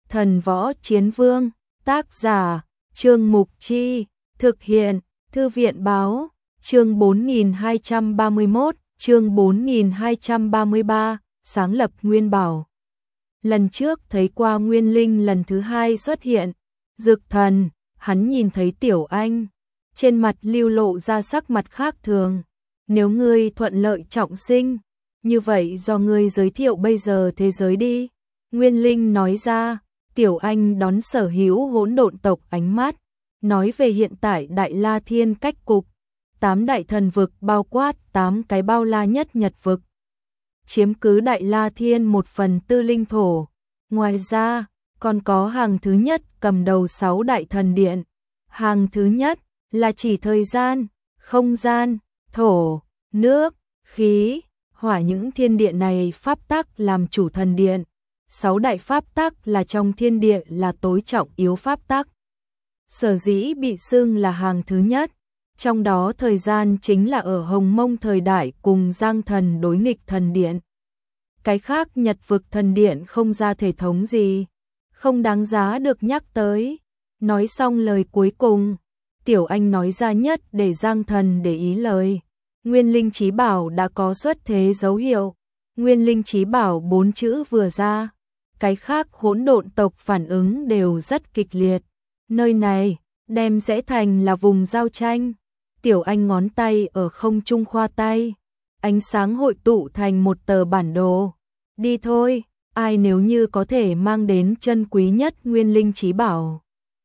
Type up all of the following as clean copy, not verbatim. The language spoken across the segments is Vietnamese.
Thần Võ Chiến Vương, tác giả, Trương Mục Chi, thực hiện, Thư viện Báo, chương 4231, chương 4233, sáng lập Nguyên Bảo. Lần trước thấy qua Nguyên Linh lần thứ hai xuất hiện, Dực Thần, hắn nhìn thấy Tiểu Anh, trên mặt lưu lộ ra sắc mặt khác thường. Nếu ngươi thuận lợi trọng sinh, như vậy do ngươi giới thiệu bây giờ thế giới đi. Nguyên Linh nói ra. Tiểu Anh đón Sở Hữu hỗn độn tộc ánh mắt, nói về hiện tại Đại La Thiên cách cục, 8 đại thần vực bao quát 8 cái bao la nhất nhật vực, chiếm cứ Đại La Thiên 1/4 linh thổ. Ngoài ra, còn có hàng thứ nhất cầm đầu 6 đại thần điện. Hàng thứ nhất là chỉ thời gian, không gian, thổ, nước, khí, hỏa, những thiên địa này pháp tắc làm chủ thần điện. 6 đại pháp tắc là trong thiên địa là tối trọng yếu pháp tắc. Sở dĩ bị xưng là hàng thứ nhất, trong đó thời gian chính là ở Hồng Mông thời đại cùng Giang Thần đối nghịch thần điện. Cái khác nhật vực thần điện không ra thể thống gì, không đáng giá được nhắc tới. Nói xong lời cuối cùng, Tiểu Anh nói ra nhất để Giang Thần để ý lời. Nguyên Linh Chí Bảo đã có xuất thế dấu hiệu. Nguyên Linh Chí Bảo 4 chữ vừa ra, cái khác hỗn độn tộc phản ứng đều rất kịch liệt. Nơi này đem sẽ thành là vùng giao tranh. Tiểu Anh ngón tay ở không trung khoa tay, ánh sáng hội tụ thành một tờ bản đồ. Đi thôi, ai nếu như có thể mang đến chân quý nhất Nguyên Linh Chí Bảo,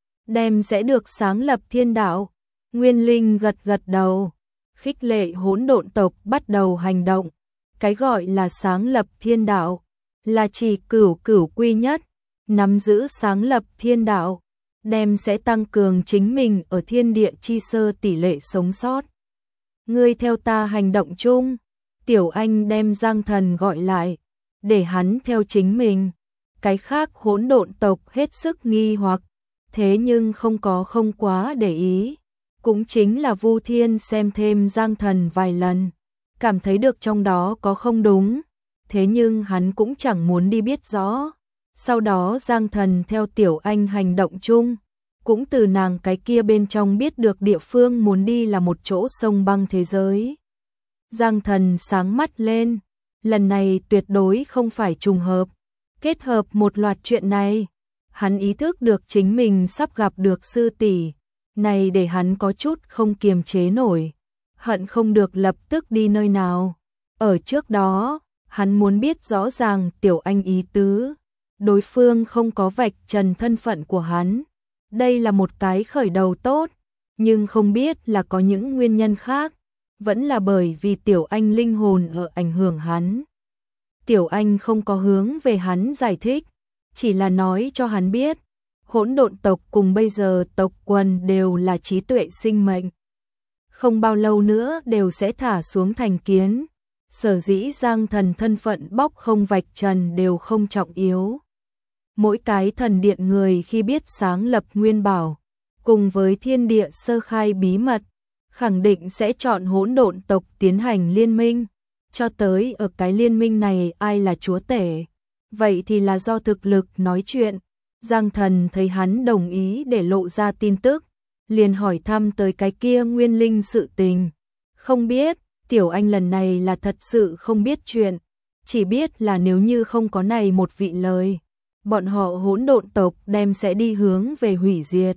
đem sẽ được sáng lập thiên đạo. Nguyên Linh gật gật đầu, khích lệ hỗn độn tộc bắt đầu hành động. Cái gọi là sáng lập thiên đạo là chỉ cửu quy nhất, nắm giữ sáng lập thiên đạo, đem sẽ tăng cường chính mình ở thiên địa chi sơ tỷ lệ sống sót. Ngươi theo ta hành động chung. Tiểu Anh đem Giang Thần gọi lại, để hắn theo chính mình. Cái khác hỗn độn tộc hết sức nghi hoặc, thế nhưng không quá để ý. Cũng chính là Vu Thiên xem thêm Giang Thần vài lần, cảm thấy được trong đó có không đúng. Thế nhưng hắn cũng chẳng muốn đi biết rõ. Sau đó Giang Thần theo Tiểu Anh hành động chung, cũng từ nàng cái kia bên trong biết được địa phương muốn đi là một chỗ sông băng thế giới. Giang Thần sáng mắt lên, lần này tuyệt đối không phải trùng hợp. Kết hợp một loạt chuyện này, hắn ý thức được chính mình sắp gặp được sư tỷ, này để hắn có chút không kiềm chế nổi, hận không được lập tức đi nơi nào. Ở trước đó, hắn muốn biết rõ ràng Tiểu Anh ý tứ, đối phương không có vạch trần thân phận của hắn. Đây là một cái khởi đầu tốt, nhưng không biết là có những nguyên nhân khác, vẫn là bởi vì Tiểu Anh linh hồn ở ảnh hưởng hắn. Tiểu Anh không có hướng về hắn giải thích, chỉ là nói cho hắn biết, hỗn độn tộc cùng bây giờ tộc quần đều là trí tuệ sinh mệnh. Không bao lâu nữa đều sẽ thả xuống thành kiến. Sở dĩ Giang Thần thân phận bóc không vạch trần đều không trọng yếu. Mỗi cái thần điện người khi biết sáng lập Nguyên Bảo, cùng với thiên địa sơ khai bí mật, khẳng định sẽ chọn hỗn độn tộc tiến hành liên minh. Cho tới ở cái liên minh này ai là chúa tể, vậy thì là do thực lực nói chuyện. Giang Thần thấy hắn đồng ý để lộ ra tin tức, liền hỏi thăm tới cái kia Nguyên Linh sự tình. Không biết. Tiểu Anh lần này là thật sự không biết chuyện, chỉ biết là nếu như không có này một vị lời, bọn họ hỗn độn tộc đem sẽ đi hướng về hủy diệt.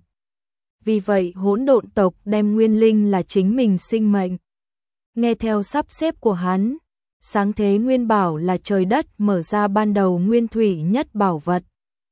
Vì vậy hỗn độn tộc đem Nguyên Linh là chính mình sinh mệnh. Nghe theo sắp xếp của hắn, sáng thế Nguyên Bảo là trời đất mở ra ban đầu nguyên thủy nhất bảo vật.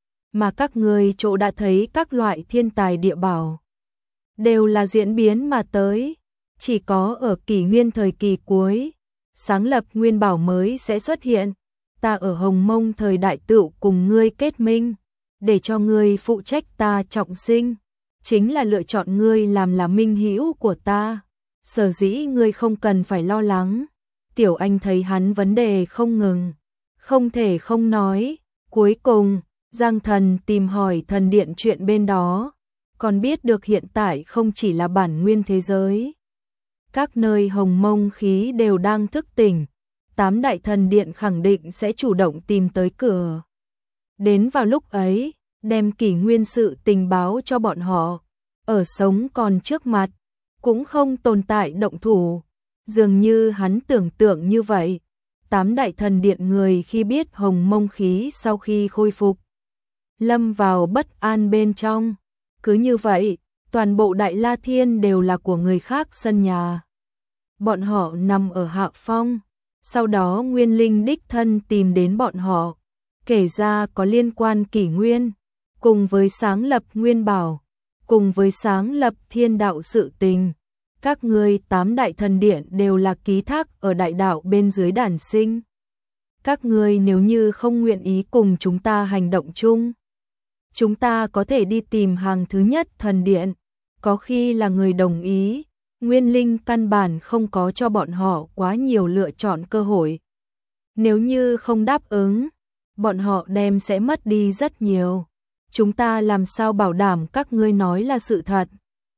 Mà các người chỗ đã thấy các loại thiên tài địa bảo, đều là diễn biến mà tới. Chỉ có ở kỷ nguyên thời kỳ cuối, sáng lập Nguyên Bảo mới sẽ xuất hiện. Ta ở Hồng Mông thời đại tựu cùng ngươi kết minh, để cho ngươi phụ trách ta trọng sinh, chính là lựa chọn ngươi làm là minh hữu của ta. Sở dĩ ngươi không cần phải lo lắng. Tiểu Anh thấy hắn vấn đề không ngừng, không thể không nói. Cuối cùng, Giang Thần tìm hỏi thần điện chuyện bên đó, còn biết được hiện tại không chỉ là bản nguyên thế giới, các nơi Hồng Mông khí đều đang thức tỉnh, 8 đại thần điện khẳng định sẽ chủ động tìm tới cửa. Đến vào lúc ấy, đem kỷ nguyên sự tình báo cho bọn họ, ở sống còn trước mặt, cũng không tồn tại động thủ. Dường như hắn tưởng tượng như vậy, 8 đại thần điện người khi biết hồng mông khí sau khi khôi phục, lâm vào bất an bên trong. Cứ như vậy, toàn bộ Đại La Thiên đều là của người khác sân nhà. Bọn họ nằm ở hạ phong, sau đó Nguyên Linh đích thân tìm đến bọn họ, kể ra có liên quan kỷ nguyên, cùng với sáng lập Nguyên Bảo, cùng với sáng lập Thiên Đạo sự tình. Các ngươi 8 đại thần điện đều là ký thác ở đại đạo bên dưới đản sinh. Các ngươi nếu như không nguyện ý cùng chúng ta hành động chung, chúng ta có thể đi tìm hàng thứ nhất thần điện, có khi là người đồng ý. Nguyên Linh căn bản không có cho bọn họ quá nhiều lựa chọn cơ hội. Nếu như không đáp ứng, bọn họ đem sẽ mất đi rất nhiều. Chúng ta làm sao bảo đảm các ngươi nói là sự thật?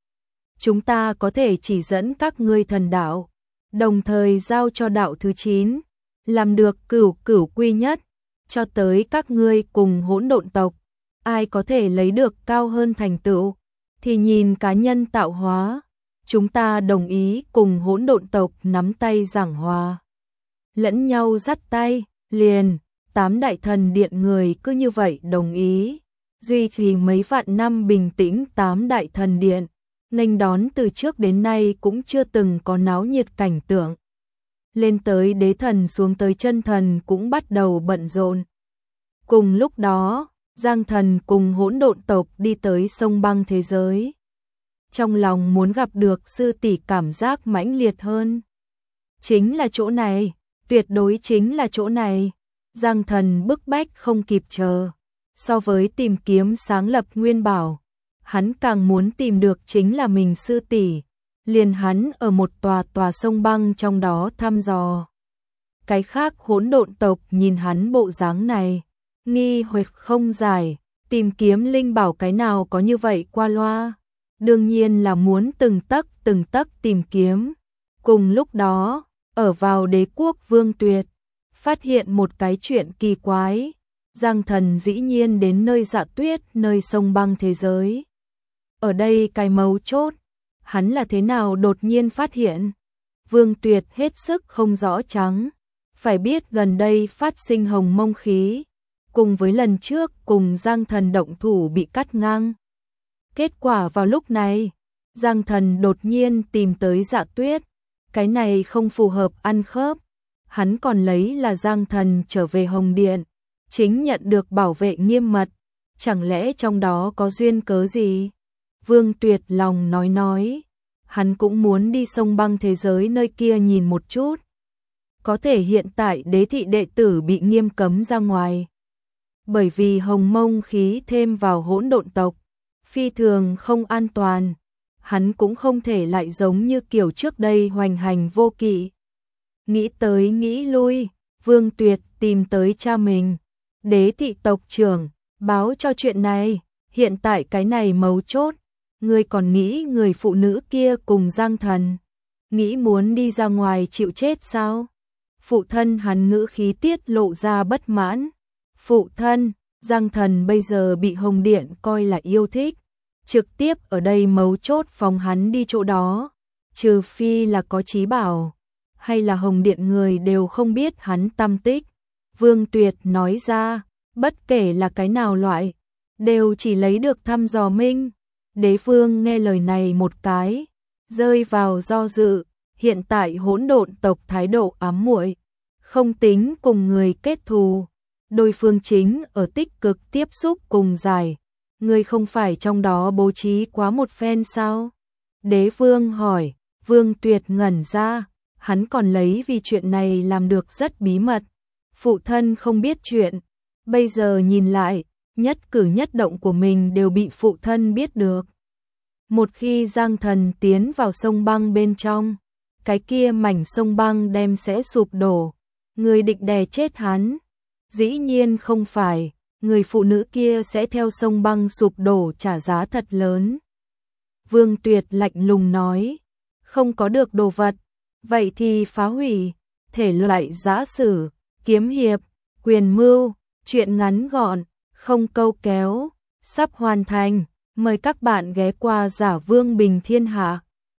Chúng ta có thể chỉ dẫn các ngươi thần đạo, đồng thời giao cho đạo thứ 9, làm được cửu cửu quy nhất, cho tới các ngươi cùng hỗn độn tộc. Ai có thể lấy được cao hơn thành tựu, thì nhìn cá nhân tạo hóa. Chúng ta đồng ý cùng hỗn độn tộc nắm tay giảng hòa. Lẫn nhau dắt tay, liền, 8 đại thần điện người cứ như vậy đồng ý. Duy trì mấy vạn năm bình tĩnh 8 đại thần điện, nghênh đón từ trước đến nay cũng chưa từng có náo nhiệt cảnh tượng. Lên tới đế thần xuống tới chân thần cũng bắt đầu bận rộn. Cùng lúc đó, Giang thần cùng hỗn độn tộc đi tới sông băng thế giới. Trong lòng muốn gặp được sư tỷ cảm giác mãnh liệt hơn. Chính là chỗ này, tuyệt đối chính là chỗ này. Giang thần bức bách không kịp chờ. So với tìm kiếm sáng lập Nguyên Bảo, hắn càng muốn tìm được chính là mình sư tỷ. Liền hắn ở một tòa sông băng trong đó thăm dò. Cái khác hỗn độn tộc nhìn hắn bộ dáng này, nghi hoặc không giải, tìm kiếm linh bảo cái nào có như vậy qua loa. Đương nhiên là muốn từng tấc tìm kiếm. Cùng lúc đó, ở vào Đế quốc Vương Tuyệt, phát hiện một cái chuyện kỳ quái. Giang thần dĩ nhiên đến nơi Dạ Tuyết, nơi sông băng thế giới. Ở đây cái mấu chốt, hắn là thế nào đột nhiên phát hiện? Vương Tuyệt hết sức không rõ trắng. Phải biết gần đây phát sinh hồng mông khí, cùng với lần trước cùng Giang thần động thủ bị cắt ngang. Kết quả vào lúc này, Giang thần đột nhiên tìm tới Dạ Tuyết. Cái này không phù hợp ăn khớp. Hắn còn lấy là Giang thần trở về Hồng Điện, chính nhận được bảo vệ nghiêm mật. Chẳng lẽ trong đó có duyên cớ gì? Vương Tuyệt lòng nói. Hắn cũng muốn đi sông băng thế giới nơi kia nhìn một chút. Có thể hiện tại đế thị đệ tử bị nghiêm cấm ra ngoài. Bởi vì hồng mông khí thêm vào hỗn độn tộc, phi thường không an toàn. Hắn cũng không thể lại giống như kiểu trước đây hoành hành vô kỵ. Nghĩ tới nghĩ lui, Vương Tuyệt tìm tới cha mình, đế thị tộc trưởng, báo cho chuyện này. Hiện tại cái này mấu chốt, ngươi còn nghĩ người phụ nữ kia cùng Giang thần, nghĩ muốn đi ra ngoài chịu chết sao? Phụ thân hắn ngữ khí tiết lộ ra bất mãn. Phụ thân, Giang thần bây giờ bị Hồng Điện coi là yêu thích, trực tiếp ở đây mấu chốt phòng hắn đi chỗ đó, trừ phi là có trí bảo, hay là Hồng Điện người đều không biết hắn tâm tích. Vương Tuyệt nói ra, bất kể là cái nào loại, đều chỉ lấy được thăm dò minh. Đế vương nghe lời này một cái, rơi vào do dự. Hiện tại hỗn độn tộc thái độ ám muội, không tính cùng người kết thù. Đối phương chính ở tích cực tiếp xúc cùng giải. Người không phải trong đó bố trí quá một phen sao? Đế vương hỏi. Vương Tuyệt ngẩn ra, hắn còn lấy vì chuyện này làm được rất bí mật. Phụ thân không biết chuyện. Bây giờ nhìn lại, nhất cử nhất động của mình đều bị phụ thân biết được. Một khi Giang thần tiến vào sông băng bên trong, cái kia mảnh sông băng đem sẽ sụp đổ. Người định đè chết hắn? Dĩ nhiên không phải, người phụ nữ kia sẽ theo sông băng sụp đổ trả giá thật lớn. Vương Tuyệt lạnh lùng nói, không có được đồ vật, vậy thì phá hủy. Thể loại giã sử, kiếm hiệp, quyền mưu, chuyện ngắn gọn, không câu kéo, sắp hoàn thành. Mời các bạn ghé qua Giả Vương Bình Thiên Hạ.